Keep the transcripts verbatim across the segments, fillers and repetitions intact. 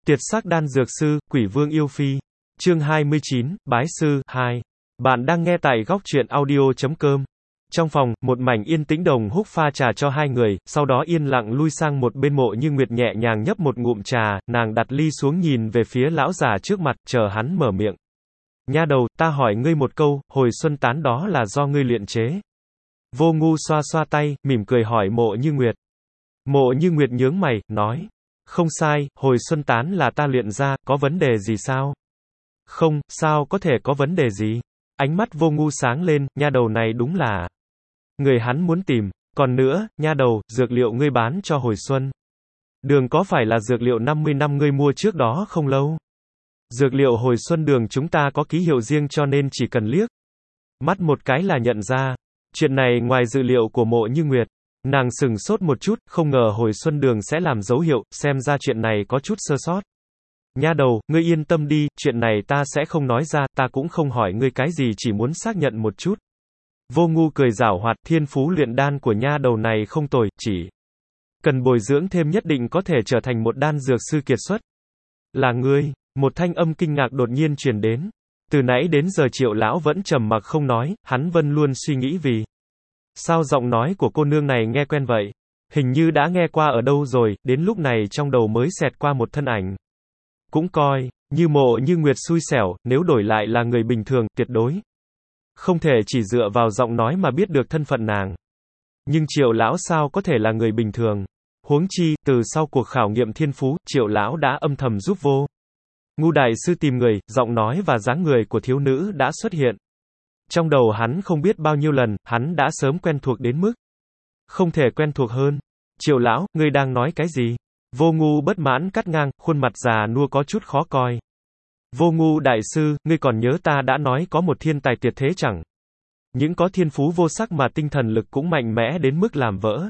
Tiệt sắc đan dược sư, Quỷ Vương yêu phi. Chương hai mươi chín, Bái sư, hai. Bạn đang nghe tại góc truyện audio chấm com. Trong phòng, một mảnh yên tĩnh. Đồng Húc pha trà cho hai người, sau đó yên lặng lui sang một bên. Mộ Như Nguyệt nhẹ nhàng nhấp một ngụm trà, nàng đặt ly xuống nhìn về phía lão già trước mặt, chờ hắn mở miệng. Nha đầu, ta hỏi ngươi một câu, hồi xuân tán đó là do ngươi luyện chế? Vô Ngu xoa xoa tay, mỉm cười hỏi Mộ Như Nguyệt. Mộ Như Nguyệt nhướng mày, nói. Không sai, hồi xuân tán là ta luyện ra, có vấn đề gì sao? Không, sao có thể có vấn đề gì? Ánh mắt Vô Ngu sáng lên, nha đầu này đúng là người hắn muốn tìm. Còn nữa, nha đầu, dược liệu ngươi bán cho hồi xuân đường có phải là dược liệu năm mươi năm ngươi mua trước đó không lâu? Dược liệu hồi xuân đường chúng ta có ký hiệu riêng cho nên chỉ cần liếc mắt một cái là nhận ra. Chuyện này ngoài dự liệu của Mộ Như Nguyệt. Nàng sừng sốt một chút, không ngờ hồi xuân đường sẽ làm dấu hiệu, xem ra chuyện này có chút sơ sót. Nha đầu, ngươi yên tâm đi, chuyện này ta sẽ không nói ra, ta cũng không hỏi ngươi cái gì, chỉ muốn xác nhận một chút. Vô Ngu cười giảo hoạt, thiên phú luyện đan của nha đầu này không tồi, chỉ cần bồi dưỡng thêm nhất định có thể trở thành một đan dược sư kiệt xuất. Là ngươi? Một thanh âm kinh ngạc đột nhiên truyền đến. Từ nãy đến giờ Triệu lão vẫn trầm mặc không nói, hắn vẫn luôn suy nghĩ vì sao giọng nói của cô nương này nghe quen vậy? Hình như đã nghe qua ở đâu rồi, đến lúc này trong đầu mới xẹt qua một thân ảnh. Cũng coi như Mộ Như Nguyệt xui xẻo, nếu đổi lại là người bình thường, tuyệt đối không thể chỉ dựa vào giọng nói mà biết được thân phận nàng. Nhưng Triệu lão sao có thể là người bình thường? Huống chi, từ sau cuộc khảo nghiệm thiên phú, Triệu lão đã âm thầm giúp Vô Ngu đại sư tìm người, giọng nói và dáng người của thiếu nữ đã xuất hiện. Trong đầu hắn không biết bao nhiêu lần, hắn đã sớm quen thuộc đến mức không thể quen thuộc hơn. Triệu lão, ngươi đang nói cái gì? Vô Ngu bất mãn cắt ngang, khuôn mặt già nua có chút khó coi. Vô Ngu đại sư, ngươi còn nhớ ta đã nói có một thiên tài tuyệt thế chẳng? Những có thiên phú vô sắc mà tinh thần lực cũng mạnh mẽ đến mức làm vỡ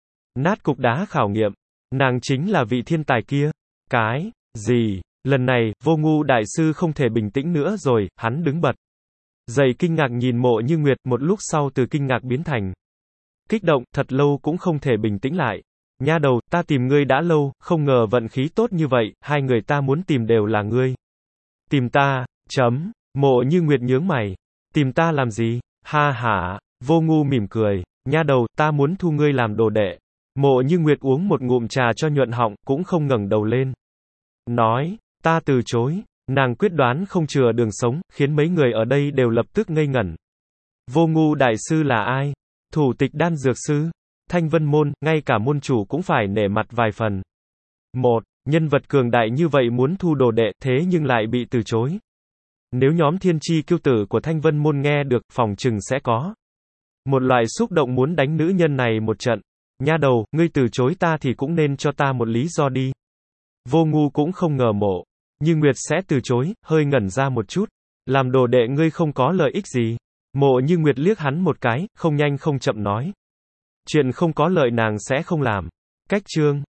nát cục đá khảo nghiệm. Nàng chính là vị thiên tài kia. Cái gì? Lần này, Vô Ngu đại sư không thể bình tĩnh nữa rồi, hắn đứng bật dậy kinh ngạc nhìn Mộ Như Nguyệt, một lúc sau từ kinh ngạc biến thành kích động, thật lâu cũng không thể bình tĩnh lại. Nha đầu, ta tìm ngươi đã lâu, không ngờ vận khí tốt như vậy, hai người ta muốn tìm đều là ngươi. Tìm ta, chấm, Mộ Như Nguyệt nhướng mày. Tìm ta làm gì? Ha hả, Vô Ngu mỉm cười. Nha đầu, ta muốn thu ngươi làm đồ đệ. Mộ Như Nguyệt uống một ngụm trà cho nhuận họng, cũng không ngẩng đầu lên. Nói, ta từ chối. Nàng quyết đoán không chừa đường sống, khiến mấy người ở đây đều lập tức ngây ngẩn. Vô Ngu đại sư là ai? Thủ tịch đan dược sư? Thanh Vân môn, ngay cả môn chủ cũng phải nể mặt vài phần. Một, nhân vật cường đại như vậy muốn thu đồ đệ, thế nhưng lại bị từ chối. Nếu nhóm thiên chi kiêu tử của Thanh Vân môn nghe được, phòng chừng sẽ có một loại xúc động muốn đánh nữ nhân này một trận. Nha đầu, ngươi từ chối ta thì cũng nên cho ta một lý do đi. Vô Ngu cũng không ngờ Mộ Như Nguyệt sẽ từ chối, hơi ngẩn ra một chút. Làm đồ đệ ngươi không có lợi ích gì? Mộ Như Nguyệt liếc hắn một cái, không nhanh không chậm nói. Chuyện không có lợi nàng sẽ không làm. Cách chương